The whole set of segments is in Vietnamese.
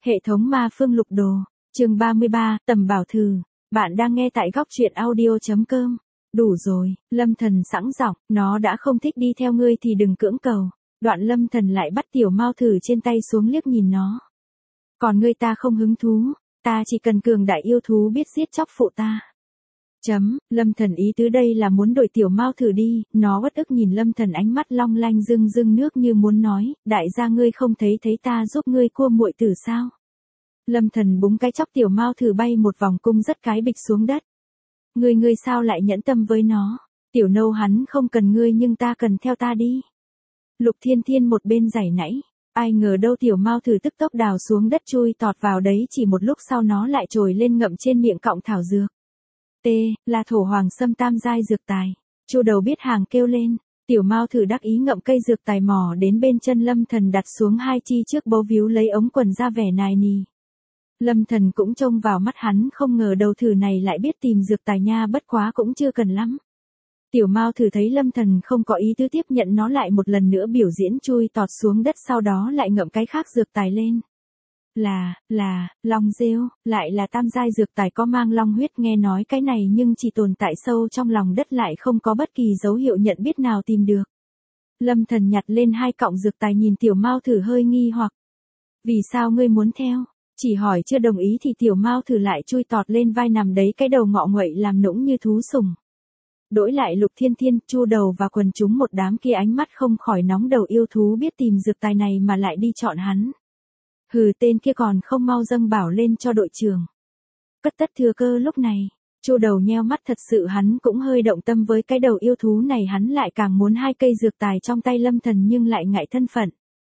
Hệ thống ma phương lục đồ, chương 33, tầm bảo thử. Bạn đang nghe tại góc truyện audio.com. Đủ rồi, Lâm Thần sẵn giọng, nó đã không thích đi theo ngươi thì đừng cưỡng cầu. Đoạn Lâm Thần lại bắt tiểu mao thử trên tay xuống liếc nhìn nó. Còn ngươi ta không hứng thú, ta chỉ cần cường đại yêu thú biết giết chóc phụ ta. Lâm Thần ý tứ đây là muốn đổi tiểu mao thử đi, nó uất ức nhìn Lâm Thần ánh mắt long lanh rưng rưng nước như muốn nói, đại gia ngươi không thấy ta giúp ngươi cua muội tử sao? Lâm Thần búng cái chóc tiểu mao thử bay một vòng cung rất cái bịch xuống đất. Ngươi sao lại nhẫn tâm với nó? Tiểu nâu hắn không cần ngươi nhưng ta cần theo ta đi. Lục Thiên Thiên một bên giày nãy, ai ngờ đâu tiểu mao thử tức tốc đào xuống đất chui tọt vào đấy chỉ một lúc sau nó lại trồi lên ngậm trên miệng cọng thảo dược. Là thổ hoàng sâm tam giai dược tài. Chu Đầu biết hàng kêu lên, tiểu mao thử đắc ý ngậm cây dược tài mò đến bên chân Lâm Thần đặt xuống hai chi trước bấu víu lấy ống quần ra vẻ nài nì. Lâm Thần cũng trông vào mắt hắn không ngờ đầu thử này lại biết tìm dược tài nha, bất quá cũng chưa cần lắm. Tiểu mao thử thấy Lâm Thần không có ý tứ tiếp nhận nó lại một lần nữa biểu diễn chui tọt xuống đất sau đó lại ngậm cái khác dược tài lên. Long rêu, lại là tam giai dược tài có mang long huyết, nghe nói cái này nhưng chỉ tồn tại sâu trong lòng đất lại không có bất kỳ dấu hiệu nhận biết nào tìm được. Lâm Thần nhặt lên hai cọng dược tài nhìn tiểu mao thử hơi nghi hoặc. Vì sao ngươi muốn theo? Chỉ hỏi chưa đồng ý thì tiểu mao thử lại chui tọt lên vai nằm đấy cái đầu ngọ nguậy làm nũng như thú sùng. Đổi lại Lục Thiên Thiên, Chu Đầu và quần chúng một đám kia ánh mắt không khỏi nóng đầu, yêu thú biết tìm dược tài này mà lại đi chọn hắn. Hừ, tên kia còn không mau dâng bảo lên cho đội trưởng. Cất tất thừa cơ lúc này, Chu Đầu nheo mắt, thật sự hắn cũng hơi động tâm với cái đầu yêu thú này, hắn lại càng muốn hai cây dược tài trong tay Lâm Thần nhưng lại ngại thân phận.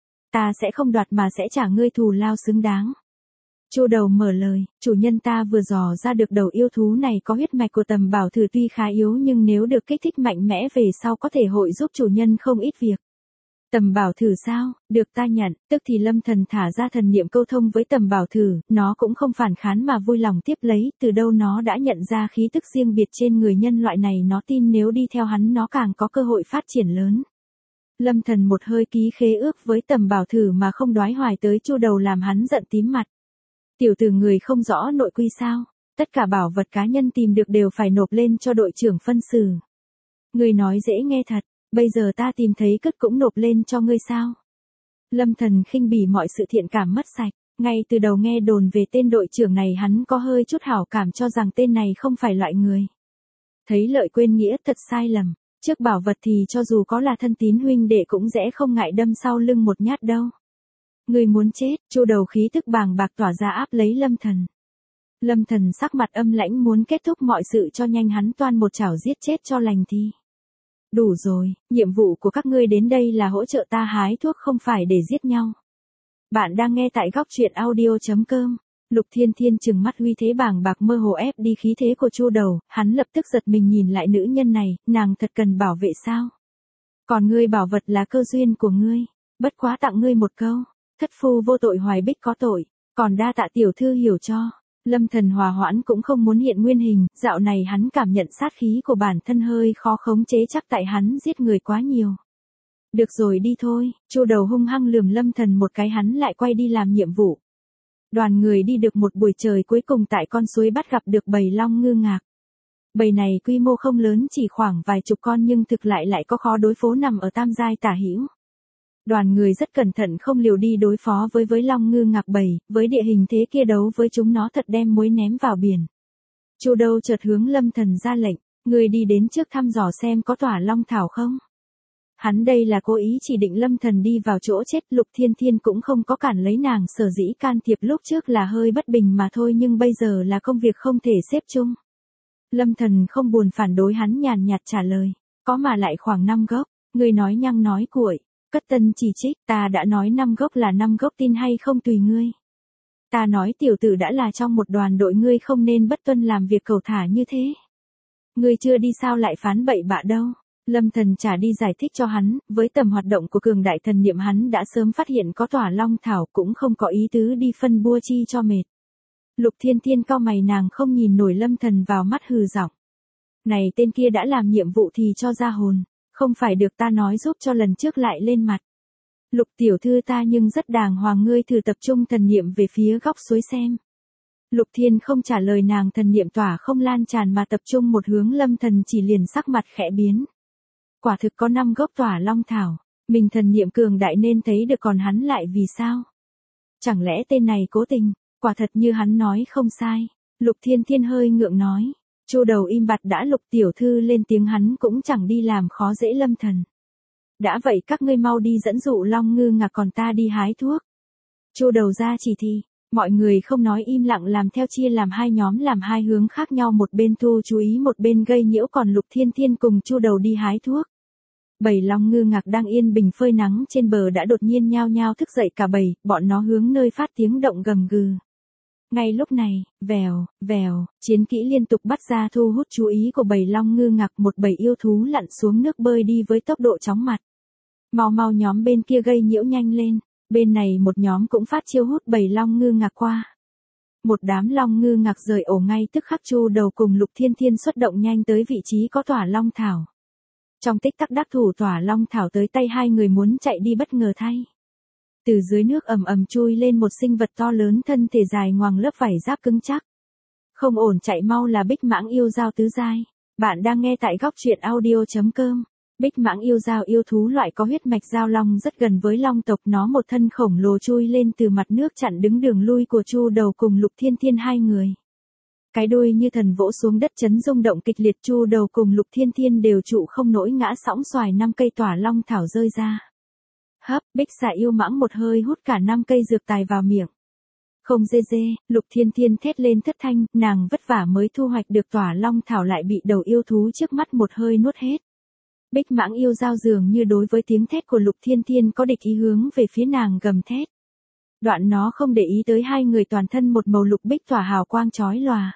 Ta sẽ không đoạt mà sẽ trả ngươi thù lao xứng đáng. Chu Đầu mở lời, chủ nhân ta vừa dò ra được đầu yêu thú này có huyết mạch của tầm bảo thử tuy khá yếu nhưng nếu được kích thích mạnh mẽ về sau có thể hội giúp chủ nhân không ít việc. Tầm bảo thử sao, được ta nhận, tức thì Lâm Thần thả ra thần niệm câu thông với tầm bảo thử, nó cũng không phản kháng mà vui lòng tiếp lấy, từ đâu nó đã nhận ra khí tức riêng biệt trên người nhân loại này, nó tin nếu đi theo hắn nó càng có cơ hội phát triển lớn. Lâm Thần một hơi ký khế ước với tầm bảo thử mà không đoái hoài tới Chu Đầu làm hắn giận tím mặt. Tiểu tử người không rõ nội quy sao, tất cả bảo vật cá nhân tìm được đều phải nộp lên cho đội trưởng phân xử. Người nói dễ nghe thật. Bây giờ ta tìm thấy cất cũng nộp lên cho ngươi sao? Lâm Thần khinh bỉ mọi sự thiện cảm mất sạch, ngay từ đầu nghe đồn về tên đội trưởng này hắn có hơi chút hảo cảm cho rằng tên này không phải loại người. Thấy lợi quên nghĩa thật sai lầm, trước bảo vật thì cho dù có là thân tín huynh đệ cũng dễ không ngại đâm sau lưng một nhát đâu. Ngươi muốn chết, Chu Đầu khí tức bàng bạc tỏa ra áp lấy Lâm Thần. Lâm Thần sắc mặt âm lãnh muốn kết thúc mọi sự cho nhanh, hắn toan một chảo giết chết cho lành thì. Đủ rồi, nhiệm vụ của các ngươi đến đây là hỗ trợ ta hái thuốc không phải để giết nhau. Bạn đang nghe tại góc truyện audio.com. Lục Thiên Thiên trừng mắt uy thế bàng bạc mơ hồ ép đi khí thế của Chu Đầu, hắn lập tức giật mình nhìn lại nữ nhân này, nàng thật cần bảo vệ sao? Còn ngươi bảo vật là cơ duyên của ngươi, bất quá tặng ngươi một câu, thất phu vô tội hoài bích có tội, còn đa tạ tiểu thư hiểu cho. Lâm Thần hòa hoãn cũng không muốn hiện nguyên hình, dạo này hắn cảm nhận sát khí của bản thân hơi khó khống chế chắc tại hắn giết người quá nhiều. Được rồi đi thôi, Chu Đầu hung hăng lườm Lâm Thần một cái, hắn lại quay đi làm nhiệm vụ. Đoàn người đi được một buổi trời cuối cùng tại con suối bắt gặp được bầy long ngư ngạc. Bầy này quy mô không lớn, chỉ khoảng vài chục con nhưng thực lại có khó đối phó, nằm ở tam giai tả hữu. Đoàn người rất cẩn thận không liều đi đối phó với long ngư ngạc bầy, với địa hình thế kia đấu với chúng nó thật đem muối ném vào biển. Chu Đầu chợt hướng Lâm Thần ra lệnh, người đi đến trước thăm dò xem có tỏa long thảo không. Hắn đây là cố ý chỉ định Lâm Thần đi vào chỗ chết. Lục Thiên Thiên cũng không có cản lấy nàng, sở dĩ can thiệp lúc trước là hơi bất bình mà thôi nhưng bây giờ là công việc không thể xếp chung. Lâm Thần không buồn phản đối, hắn nhàn nhạt trả lời, có mà lại khoảng 5 gốc, người nói nhăng nói cuội. Cất Tân chỉ trích, ta đã nói 5 gốc là 5 gốc, tin hay không tùy ngươi. Ta nói tiểu tử đã là trong một đoàn đội, ngươi không nên bất tuân làm việc cầu thả như thế. Ngươi chưa đi sao lại phán bậy bạ đâu. Lâm Thần trả đi giải thích cho hắn, với tầm hoạt động của cường đại thần niệm hắn đã sớm phát hiện có tỏa long thảo, cũng không có ý tứ đi phân bua chi cho mệt. Lục Thiên Thiên cau mày, nàng không nhìn nổi Lâm Thần vào mắt, hừ giọng. Này tên kia đã làm nhiệm vụ thì cho ra hồn. Không phải được ta nói giúp cho lần trước lại lên mặt. Lục tiểu thư ta nhưng rất đàng hoàng, ngươi thử tập trung thần niệm về phía góc suối xem. Lục Thiên không trả lời nàng, thần niệm tỏa không lan tràn mà tập trung một hướng. Lâm Thần chỉ liền sắc mặt khẽ biến. Quả thực có 5 gốc tỏa long thảo, mình thần niệm cường đại nên thấy được, còn hắn lại vì sao? Chẳng lẽ tên này cố tình? Quả thật như hắn nói không sai. Lục Thiên Thiên hơi ngượng nói. Chu Đầu im bặt đã. Lục tiểu thư lên tiếng, hắn cũng chẳng đi làm khó dễ Lâm Thần. Đã vậy các ngươi mau đi dẫn dụ Long Ngư Ngạc, còn ta đi hái thuốc. Chu Đầu ra chỉ thị. Mọi người không nói, im lặng làm theo, chia làm 2 nhóm, làm 2 hướng khác nhau, một bên thu chú ý một bên gây nhiễu, còn Lục Thiên Thiên cùng Chu Đầu đi hái thuốc. Bầy Long Ngư Ngạc đang yên bình phơi nắng trên bờ đã đột nhiên nhao nhao thức dậy cả bầy, bọn nó hướng nơi phát tiếng động gầm gừ. Ngay lúc này, vèo, vèo, chiến kỹ liên tục bắt ra thu hút chú ý của bầy Long Ngư Ngạc. Một bầy yêu thú lặn xuống nước bơi đi với tốc độ chóng mặt. Mau mau nhóm bên kia gây nhiễu nhanh lên. Bên này một nhóm cũng phát chiêu hút bầy Long Ngư Ngạc qua. Một đám Long Ngư Ngạc rời ổ ngay tức khắc. Chu Đầu cùng Lục Thiên Thiên xuất động nhanh tới vị trí có tỏa long thảo. Trong tích tắc đắc thủ tỏa long thảo tới tay hai người, muốn chạy đi bất ngờ thay. Từ dưới nước ầm ầm chui lên một sinh vật to lớn, thân thể dài ngoằng, lớp vảy giáp cứng chắc. Không ổn, chạy mau là Bích Mãng yêu dao tứ giai. Bạn đang nghe tại góc truyện audio.com. Bích Mãng yêu dao yêu thú loại có huyết mạch giao long, rất gần với long tộc. Nó một thân khổng lồ chui lên từ mặt nước, chặn đứng đường lui của Chu Đầu cùng Lục Thiên Thiên hai người. Cái đuôi như thần vỗ xuống đất, chấn rung động kịch liệt. Chu Đầu cùng Lục Thiên Thiên đều trụ không nổi, ngã sóng xoài. 5 cây tỏa long thảo rơi ra. Hấp, Bích Xà yêu mãng một hơi hút cả 5 cây dược tài vào miệng. Không dê dê, Lục Thiên Thiên thét lên thất thanh, nàng vất vả mới thu hoạch được tỏa long thảo lại bị đầu yêu thú trước mắt một hơi nuốt hết. Bích Mãng yêu dao dường như đối với tiếng thét của Lục Thiên Thiên có địch ý, hướng về phía nàng gầm thét. Đoạn nó không để ý tới hai người, toàn thân một màu lục bích tỏa hào quang chói lòa.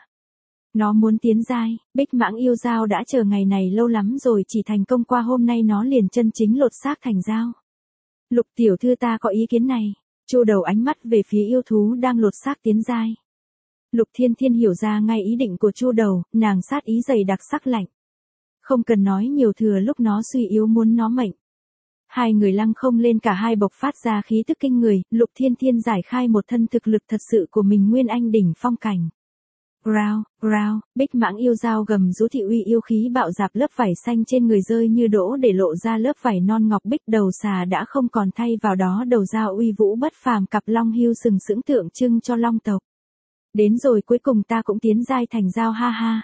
Nó muốn tiến giai. Bích Mãng yêu dao đã chờ ngày này lâu lắm rồi, chỉ thành công qua hôm nay nó liền chân chính lột xác thành dao. Lục tiểu thư ta có ý kiến này. Chu Đầu ánh mắt về phía yêu thú đang lột xác tiến giai. Lục Thiên Thiên hiểu ra ngay ý định của Chu Đầu, nàng sát ý dày đặc sắc lạnh. Không cần nói nhiều, thừa lúc nó suy yếu muốn nó mệnh. Hai người lăng không lên, cả hai bộc phát ra khí tức kinh người. Lục Thiên Thiên giải khai một thân thực lực thật sự của mình, Nguyên Anh đỉnh phong cảnh. Growl, growl, Bích Mãng yêu dao gầm rú, thị uy yêu khí bạo dạp, lớp vảy xanh trên người rơi như đỗ để lộ ra lớp vảy non ngọc bích. Đầu xà đã không còn, thay vào đó đầu dao uy vũ bất phàm, cặp long hưu sừng sững tượng trưng cho long tộc. Đến rồi, cuối cùng ta cũng tiến giai thành dao, ha ha.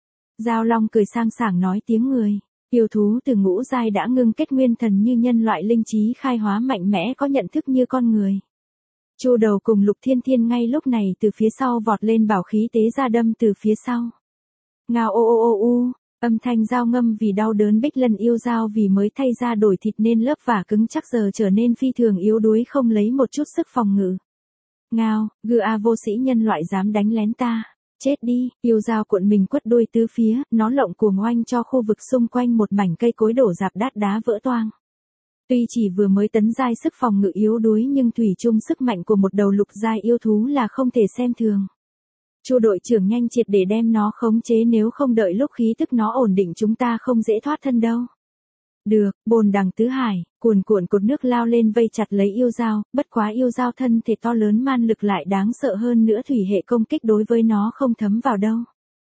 Dao long cười sang sảng nói tiếng người. Yêu thú từ ngũ giai đã ngưng kết nguyên thần như nhân loại, linh trí khai hóa mạnh mẽ, có nhận thức như con người. Chu Đầu cùng Lục Thiên Thiên ngay lúc này từ phía sau vọt lên, bảo khí tế ra đâm từ phía sau. Ngao ô ô ô u, âm thanh dao ngâm vì đau đớn. Bích Lân yêu dao vì mới thay ra đổi thịt nên lớp vả cứng chắc giờ trở nên phi thường yếu đuối, không lấy một chút sức phòng ngự. Ngao, gừ a, vô sĩ nhân loại dám đánh lén ta. Chết đi. Yêu dao cuộn mình quất đuôi tứ phía, nó lộng cuồng oanh cho khu vực xung quanh một mảnh cây cối đổ rạp, đát đá vỡ toang. Tuy chỉ vừa mới tấn giai, sức phòng ngự yếu đuối, nhưng thủy chung sức mạnh của một đầu lục giai yêu thú là không thể xem thường. Chu đội trưởng nhanh triệt để đem nó khống chế, nếu không đợi lúc khí tức nó ổn định chúng ta không dễ thoát thân đâu. Được, bồn đằng tứ hải, cuồn cuộn cột nước lao lên vây chặt lấy yêu dao, bất quá yêu dao thân thể to lớn, man lực lại đáng sợ hơn nữa, thủy hệ công kích đối với nó không thấm vào đâu.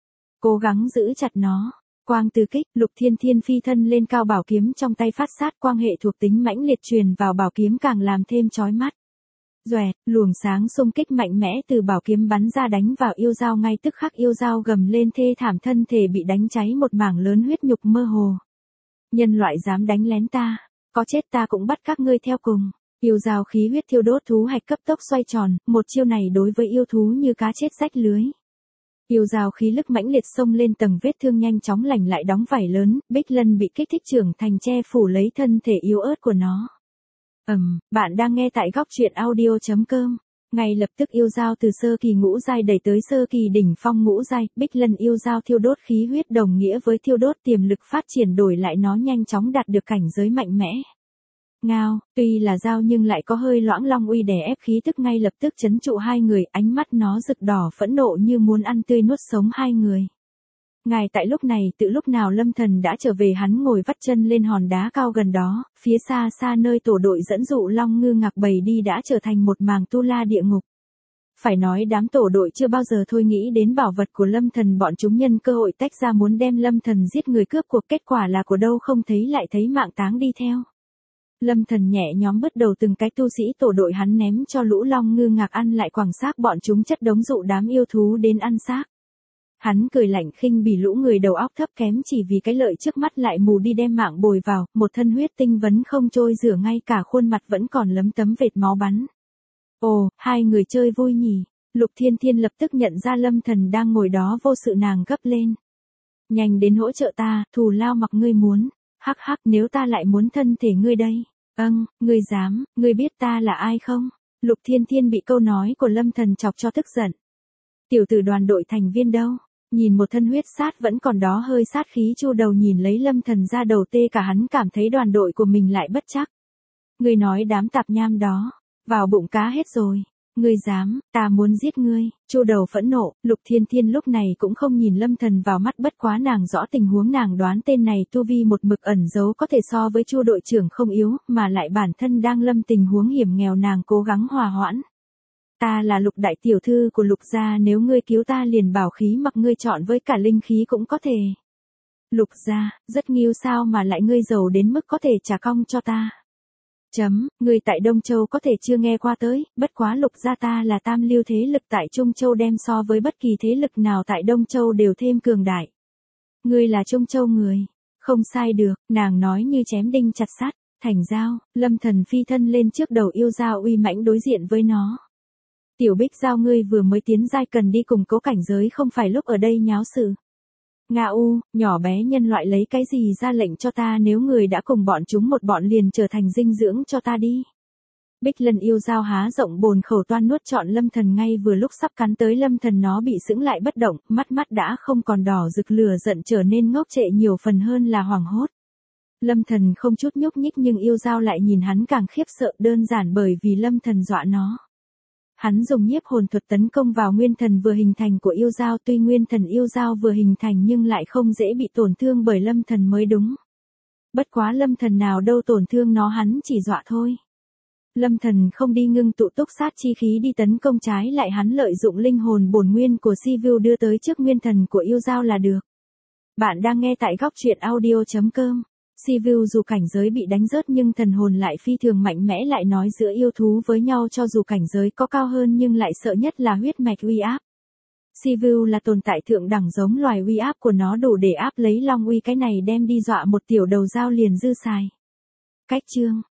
Cố gắng giữ chặt nó. Quang từ kích, Lục Thiên Thiên phi thân lên cao, bảo kiếm trong tay phát sát quang hệ thuộc tính mãnh liệt truyền vào bảo kiếm, càng làm thêm chói mắt. Doẹt, luồng sáng xung kích mạnh mẽ từ bảo kiếm bắn ra đánh vào yêu dao, ngay tức khắc yêu dao gầm lên thê thảm, thân thể bị đánh cháy một mảng lớn, huyết nhục mơ hồ. Nhân loại dám đánh lén ta, có chết ta cũng bắt các ngươi theo cùng. Yêu dao khí huyết thiêu đốt, thú hạch cấp tốc xoay tròn, một chiêu này đối với yêu thú như cá chết rách lưới. Yêu dao khí lực mãnh liệt xông lên, tầng vết thương nhanh chóng lành lại, đóng vảy lớn. Bích Lân bị kích thích trưởng thành, che phủ lấy thân thể yếu ớt của nó. Bạn đang nghe tại góc truyện audio.com. Ngay lập tức yêu dao từ sơ kỳ ngũ giai đẩy tới sơ kỳ đỉnh phong ngũ giai. Bích Lân yêu dao thiêu đốt khí huyết đồng nghĩa với thiêu đốt tiềm lực phát triển, đổi lại nó nhanh chóng đạt được cảnh giới mạnh mẽ. Ngao, tuy là dao nhưng lại có hơi loãng, long uy đè ép khí tức ngay lập tức trấn trụ hai người, ánh mắt nó rực đỏ phẫn nộ như muốn ăn tươi nuốt sống hai người. Ngài tại lúc này tự lúc nào Lâm Thần đã trở về, hắn ngồi vắt chân lên hòn đá cao gần đó, phía xa xa nơi tổ đội dẫn dụ Long Ngư Ngạc bầy đi đã trở thành một màng tu la địa ngục. Phải nói đám tổ đội chưa bao giờ thôi nghĩ đến bảo vật của Lâm Thần, bọn chúng nhân cơ hội tách ra muốn đem Lâm Thần giết người cướp cuộc, kết quả là của đâu không thấy lại thấy mạng táng đi theo. Lâm Thần nhẹ nhõm bứt đầu từng cái tu sĩ tổ đội hắn ném cho lũ Long Ngư Ngạc ăn, lại quẳng xác bọn chúng chất đống dụ đám yêu thú đến ăn xác. Hắn cười lạnh khinh bỉ lũ người đầu óc thấp kém chỉ vì cái lợi trước mắt lại mù đi đem mạng bồi vào, một thân huyết tinh vấn không trôi rửa, ngay cả khuôn mặt vẫn còn lấm tấm vệt máu bắn. Ồ, hai người chơi vui nhỉ. Lục Thiên Thiên lập tức nhận ra Lâm Thần đang ngồi đó vô sự, nàng gấp lên. Nhanh đến hỗ trợ ta, thù lao mặc ngươi muốn. Hắc hắc, nếu ta lại muốn thân thể ngươi đây. Ngươi dám, ngươi biết ta là ai không? Lục Thiên Thiên bị câu nói của Lâm Thần chọc cho tức giận. Tiểu tử đoàn đội thành viên đâu? Nhìn một thân huyết sát vẫn còn đó, hơi sát khí chu đầu nhìn lấy Lâm Thần ra đầu tê cả, hắn cảm thấy đoàn đội của mình lại bất chắc. Ngươi nói đám tạp nham đó, vào bụng cá hết rồi. Ngươi dám, ta muốn giết ngươi. Chu đầu phẫn nộ. Lục Thiên Thiên lúc này cũng không nhìn Lâm Thần vào mắt, bất quá nàng rõ tình huống, nàng đoán tên này tu vi một mực ẩn giấu có thể so với Chu đội trưởng không yếu, mà lại bản thân đang lâm tình huống hiểm nghèo, nàng cố gắng hòa hoãn. Ta là Lục đại tiểu thư của Lục gia, nếu ngươi cứu ta liền bảo khí mặc ngươi chọn với cả linh khí cũng có thể. Lục gia, rất nghiêu sao mà lại ngươi giàu đến mức có thể trả công cho ta. Người tại Đông Châu có thể chưa nghe qua tới, bất quá Lục gia ta là tam lưu thế lực tại Trung Châu, đem so với bất kỳ thế lực nào tại Đông Châu đều thêm cường đại. Ngươi là Trung Châu người, không sai được, nàng nói như chém đinh chặt sắt. Thành Giao, Lâm Thần phi thân lên trước đầu yêu dao uy mãnh đối diện với nó. Tiểu Bích Giao, ngươi vừa mới tiến giai cần đi củng cố cảnh giới, không phải lúc ở đây nháo sự. Nga u, nhỏ bé nhân loại lấy cái gì ra lệnh cho ta, nếu người đã cùng bọn chúng một bọn liền trở thành dinh dưỡng cho ta đi. Bích Lân yêu dao há rộng bồn khẩu toan nuốt trọn Lâm Thần, ngay vừa lúc sắp cắn tới Lâm Thần nó bị sững lại bất động, mắt đã không còn đỏ rực lửa giận trở nên ngốc trệ nhiều phần hơn là hoảng hốt. Lâm Thần không chút nhúc nhích nhưng yêu dao lại nhìn hắn càng khiếp sợ, đơn giản bởi vì Lâm Thần dọa nó. Hắn dùng nhiếp hồn thuật tấn công vào nguyên thần vừa hình thành của yêu dao, tuy nguyên thần yêu dao vừa hình thành nhưng lại không dễ bị tổn thương bởi Lâm Thần mới đúng. Bất quá Lâm Thần nào đâu tổn thương nó, hắn chỉ dọa thôi. Lâm Thần không đi ngưng tụ túc sát chi khí đi tấn công, trái lại hắn lợi dụng linh hồn bổn nguyên của Sivu đưa tới trước nguyên thần của yêu dao là được. Bạn đang nghe tại góc truyện audio.com. Sivu dù cảnh giới bị đánh rớt nhưng thần hồn lại phi thường mạnh mẽ, lại nói giữa yêu thú với nhau cho dù cảnh giới có cao hơn nhưng lại sợ nhất là huyết mạch uy áp. Sivu là tồn tại thượng đẳng, giống loài uy áp của nó đủ để áp lấy long uy, cái này đem đi dọa một tiểu đầu dao liền dư xài. Cách chương